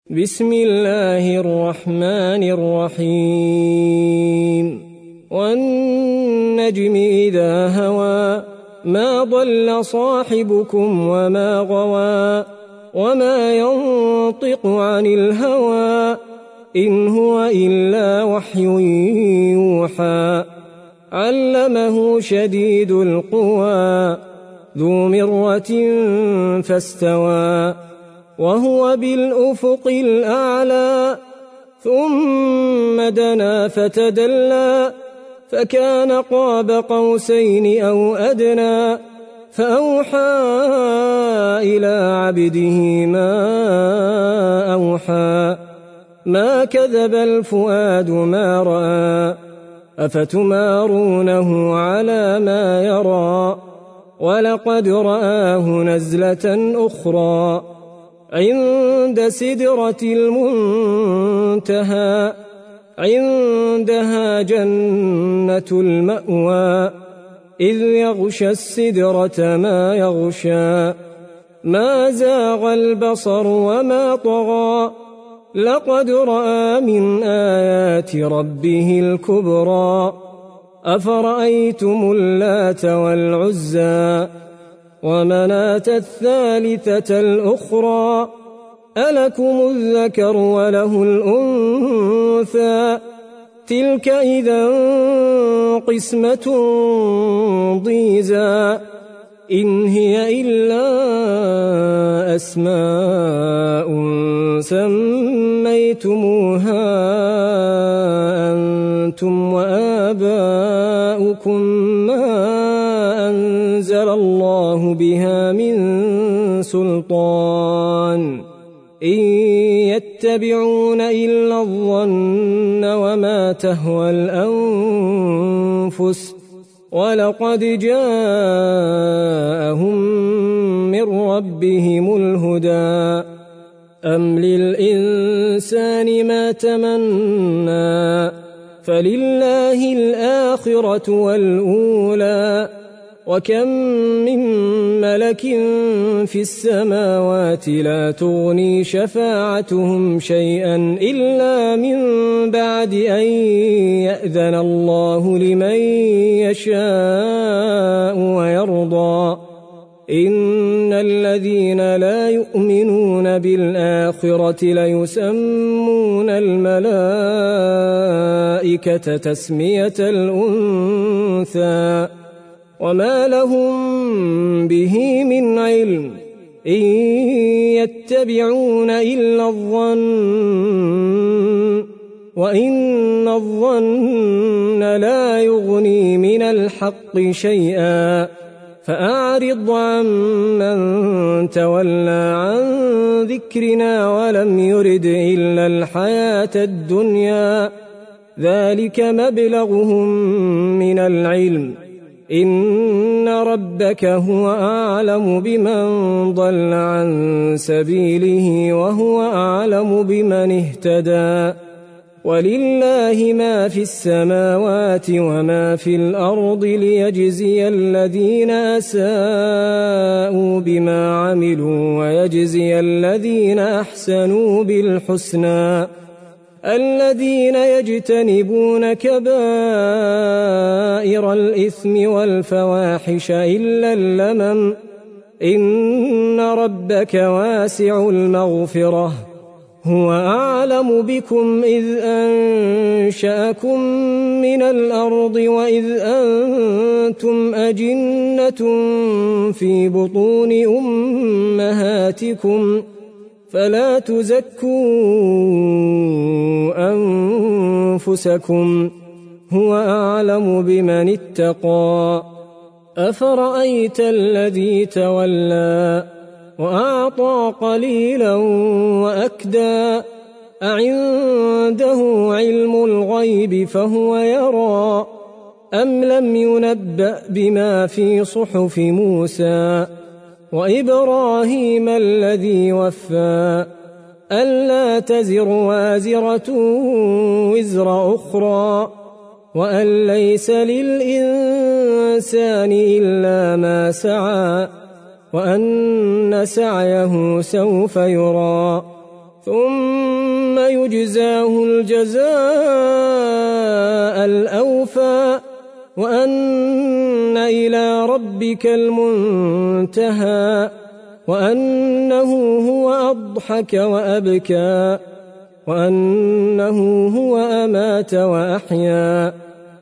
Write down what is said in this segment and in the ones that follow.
بسم الله الرحمن الرحيم والنجم إذا هوى ما ضل صاحبكم وما غوى وما ينطق عن الهوى إن هو إلا وحي يوحى علمه شديد القوى ذو مرة فاستوى وهو بالأفق الأعلى ثم دنا فتدلى فكان قاب قوسين أو أدنى فأوحى إلى عبده ما أوحى ما كذب الفؤاد ما رأى أفتمارونه على ما يرى ولقد رآه نزلة أخرى عند سدرة المنتهى عندها جنة المأوى إذ يغشى السدرة ما يغشى ما زاغ البصر وما طغى لقد رأى من آيات ربه الكبرى أفرأيتم اللات والعزى ومناة الثالثة الأخرى ألكم الذكر وله الأنثى تلك إذا قسمة ضيزى إن هي إلا أسماء سميتموها أنتم وآباؤكم ما أنزل الله بها من سلطان إن يتبعون إلا الظن وما تهوى الأنفس ولقد جاءهم من ربهم الهدى أم للإنسان ما تمنى فلله الآخرة والأولى وكم من ملك في السماوات لا تغني شفاعتهم شيئا إلا من بعد أن يأذن الله لمن يشاء ويرضى إن الذين لا يؤمنون بالآخرة ليسمون الملائكة تسمية الأنثى وما لهم به من علم إن يتبعون إلا الظن وإن الظن لا يغني من الحق شيئا فأعرض عمن تولى عن ذكرنا ولم يرد إلا الحياة الدنيا ذلك مبلغهم من العلم إن ربك هو أعلم بمن ضل عن سبيله وهو أعلم بمن اهتدى ولله ما في السماوات وما في الأرض ليجزي الذين أساءوا بما عملوا ويجزي الذين أحسنوا بالحسنى الذين يجتنبون كبائر الإثم والفواحش إلا اللمم إن ربك واسع المغفرة هو أعلم بكم إذ أنشأكم من الأرض وإذ أنتم أجنة في بطون أمهاتكم فلا تزكوا أنفسكم هو أعلم بمن اتقى أفرأيت الذي تولى وأعطى قليلا وأكدى أعنده علم الغيب فهو يرى أم لم ينبأ بما في صحف موسى وإبراهيم الذي وفى ألا تزر وازرة وزر أخرى وأن ليس للإنسان إلا ما سعى وأن سعيه سوف يرى ثم يجزاه الجزاء الأوفى وأن إلى ربك المنتهى وأنه هو أضحك وأبكى وأنه هو أمات وأحيا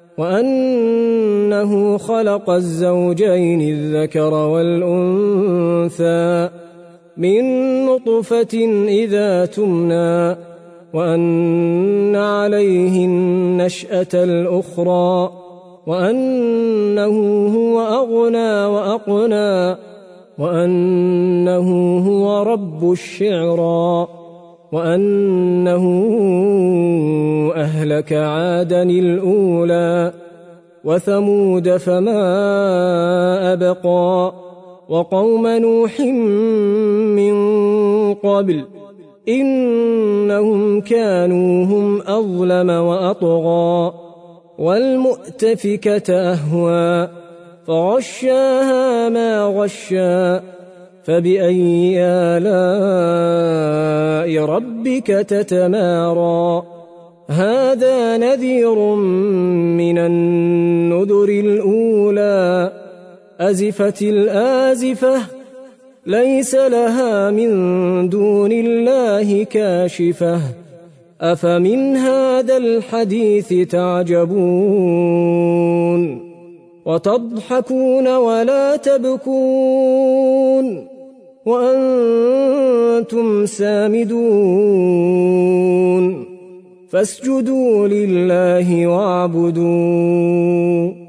وأنه خلق الزوجين الذكر والأنثى من نطفة إذا تمنى وأن عليه النشأة الأخرى وأنه هو أغنى وأقنى وأنه هو رب الشعرى وأنه أهلك عادا الأولى وثمود فما أبقى وقوم نوح من قبل إنهم كانوا هم أظلم وأطغى والمؤتفكة أهوى فغشاها ما غشا فبأي آلاء ربك تتمارى هذا نذير من النذر الأولى أزفت الآزفة ليس لها من دون الله كاشفة أفمن هذا الحديث تعجبون وتضحكون ولا تبكون وأنتم سامدون فاسجدوا لله واعبدوا